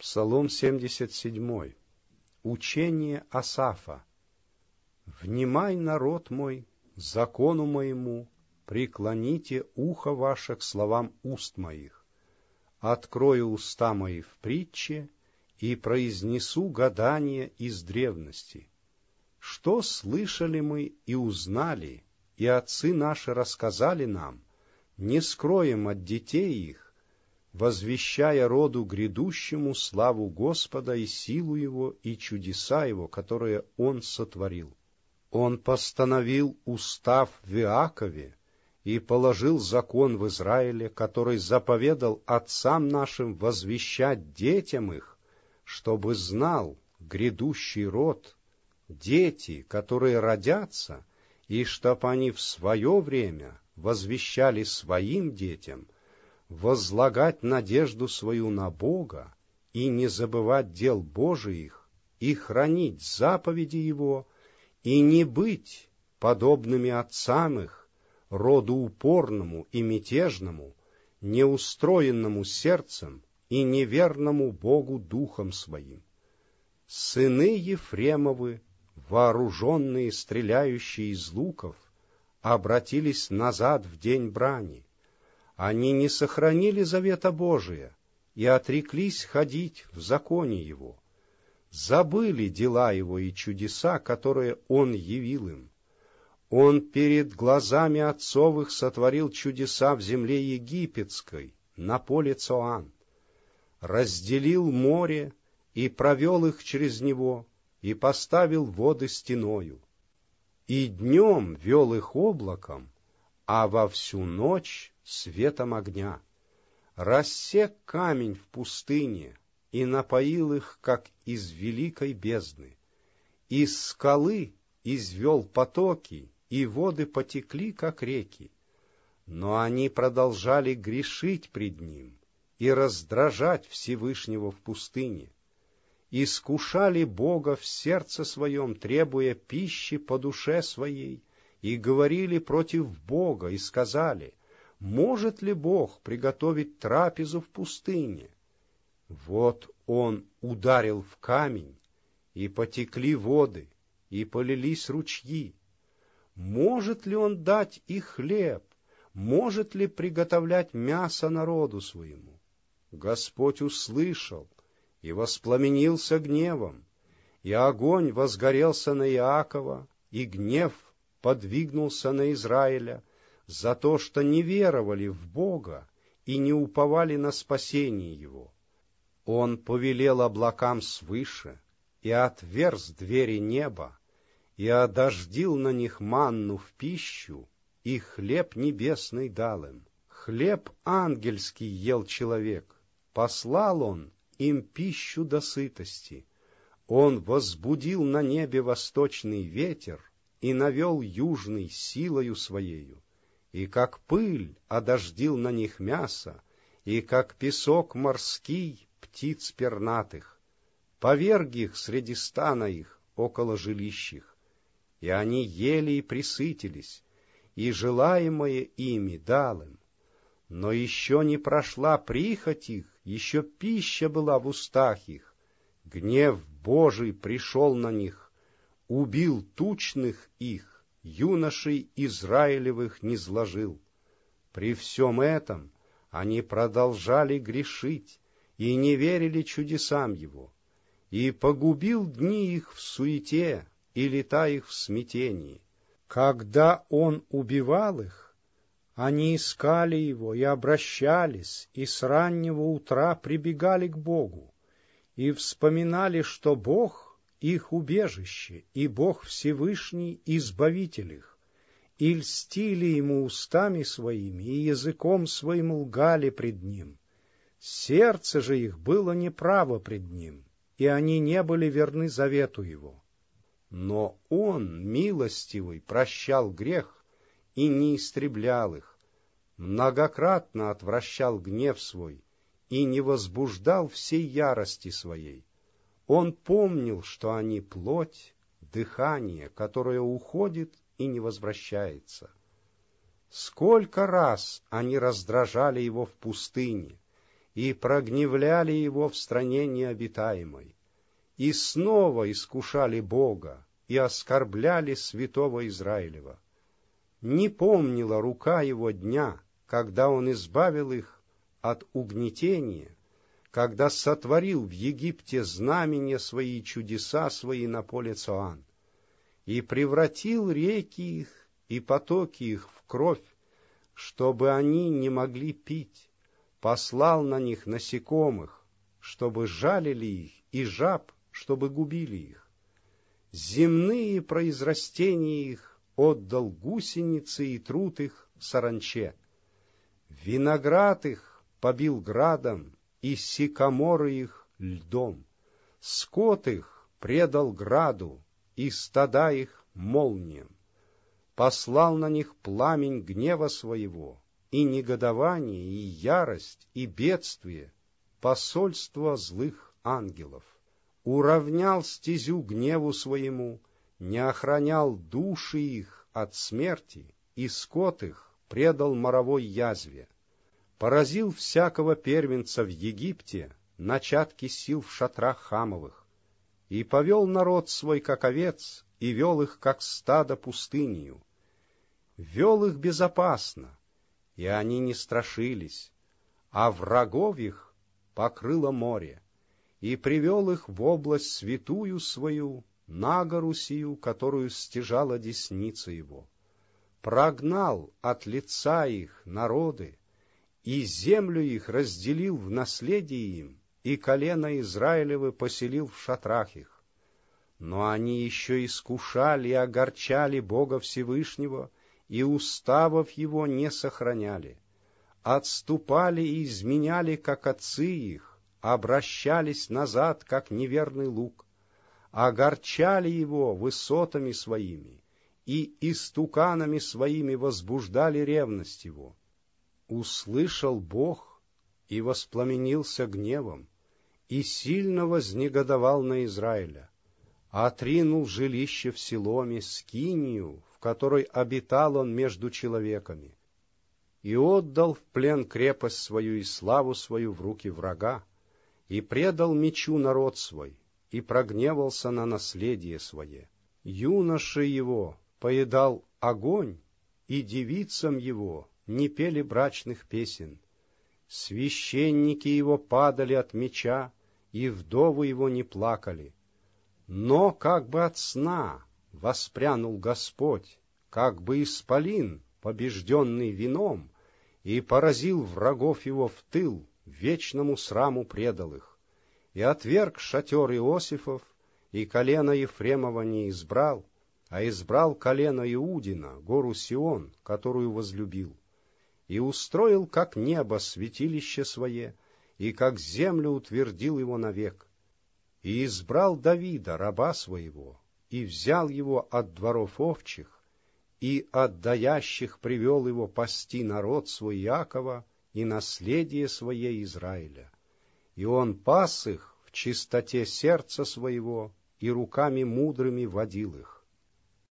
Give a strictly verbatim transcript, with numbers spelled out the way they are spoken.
Псалом семьдесят семь. Учение Асафа. «Внимай, народ мой, закону моему, преклоните ухо ваше к словам уст моих. Открою уста мои в притче и произнесу гадание из древности. Что слышали мы и узнали, и отцы наши рассказали нам, не скроем от детей их, возвещая роду грядущему славу Господа и силу Его, и чудеса Его, которые Он сотворил. Он постановил устав в Иакове и положил закон в Израиле, который заповедал отцам нашим возвещать детям их, чтобы знал грядущий род, дети, которые родятся, и чтоб они в свое время возвещали своим детям, возлагать надежду свою на Бога и не забывать дел Божиих, и хранить заповеди Его, и не быть подобными отцам их, роду упорному и мятежному, неустроенному сердцем и неверному Богу духом своим. Сыны Ефремовы, вооруженные, стреляющие из луков, обратились назад в день брани. Они не сохранили завета Божия и отреклись ходить в законе Его, забыли дела Его и чудеса, которые Он явил им. Он перед глазами отцов их сотворил чудеса в земле египетской, на поле Цоан, разделил море и провел их через него, и поставил воды стеною, и днем вел их облаком, а во всю ночь светом огня, рассек камень в пустыне и напоил их, как из великой бездны. Из скалы извел потоки, и воды потекли, как реки. Но они продолжали грешить пред Ним и раздражать Всевышнего в пустыне. Искушали Бога в сердце своем, требуя пищи по душе своей, и говорили против Бога, и сказали: может ли Бог приготовить трапезу в пустыне? Вот Он ударил в камень, и потекли воды, и полились ручьи. Может ли Он дать и хлеб? Может ли приготовлять мясо народу своему? Господь услышал и воспламенился гневом, и огонь возгорелся на Иакова, и гнев подвигнулся на Израиля, за то, что не веровали в Бога и не уповали на спасение Его. Он повелел облакам свыше, и отверз двери неба, и одождил на них манну в пищу, и хлеб небесный дал им. Хлеб ангельский ел человек, послал Он им пищу до сытости. Он возбудил на небе восточный ветер и навел южный силою своею, и как пыль одождил на них мясо, и как песок морский птиц пернатых, поверг их среди стана их около жилищ их, и они ели и присытились, и желаемое ими дал им. Но еще не прошла прихоть их, еще пища была в устах их. Гнев Божий пришел на них, убил тучных их, юношей Израилевых низложил. При всем этом они продолжали грешить и не верили чудесам Его, и погубил дни их в суете и лета их в смятении. Когда Он убивал их, они искали Его и обращались, и с раннего утра прибегали к Богу, и вспоминали, что Бог — их убежище, и Бог Всевышний — избавитель их, и льстили Ему устами своими, и языком своим лгали пред Ним. Сердце же их было неправо пред Ним, и они не были верны завету Его. Но Он, милостивый, прощал грех и не истреблял их, многократно отвращал гнев свой и не возбуждал всей ярости своей. Он помнил, что они плоть, дыхание, которое уходит и не возвращается. Сколько раз они раздражали Его в пустыне, и прогневляли его в стране необитаемой, и снова искушали Бога, и оскорбляли святого Израилева. Не помнила рука его дня, когда он избавил их от угнетения, когда сотворил в Египте знамения свои и чудеса свои на поле Цоан, и превратил реки их и потоки их в кровь, чтобы они не могли пить, послал на них насекомых, чтобы жалили их, и жаб, чтобы губили их. Земные произрастения их отдал гусеницы и труд их саранче. Виноград их побил градом, и сикаморы их льдом. Скот их предал граду, и стада их молниям. Послал на них пламень гнева своего, и негодование, и ярость, и бедствие, посольство злых ангелов. Уравнял стезю гневу своему, не охранял души их от смерти, и скот их предал моровой язве. Поразил всякого первенца в Египте, начатки сил в шатрах Хамовых, и повел народ свой, как овец, и вел их, как стадо, пустынью. Вел их безопасно, и они не страшились, а врагов их покрыло море, и привел их в область святую свою, на гору сию, которую стяжала десница его. Прогнал от лица их народы, и землю их разделил в наследие им, и колено Израилевы поселил в шатрах их. Но они еще искушали и огорчали Бога Всевышнего, и уставов Его не сохраняли. Отступали и изменяли, как отцы их, обращались назад, как неверный лук, огорчали Его высотами своими, и истуканами своими возбуждали ревность Его. Услышал Бог и воспламенился гневом, и сильно вознегодовал на Израиля, отринул жилище в Силоме, скинию, в которой обитал он между человеками, и отдал в плен крепость свою и славу свою в руки врага, и предал мечу народ свой, и прогневался на наследие свое. Юноши его поедал огонь, и девицам его не пели брачных песен. Священники его падали от меча, и вдовы его не плакали. Но как бы от сна воспрянул Господь, как бы исполин, побежденный вином, и поразил врагов его в тыл, вечному сраму предал их, и отверг шатер Иосифов, и колено Ефремова не избрал, а избрал колено Иудина, гору Сион, которую возлюбил, и устроил, как небо, святилище свое, и как землю утвердил его навек, и избрал Давида, раба своего, и взял его от дворов овчих, и от даящих привел его пасти народ свой Иакова и наследие свое Израиля. И он пас их в чистоте сердца своего, и руками мудрыми водил их.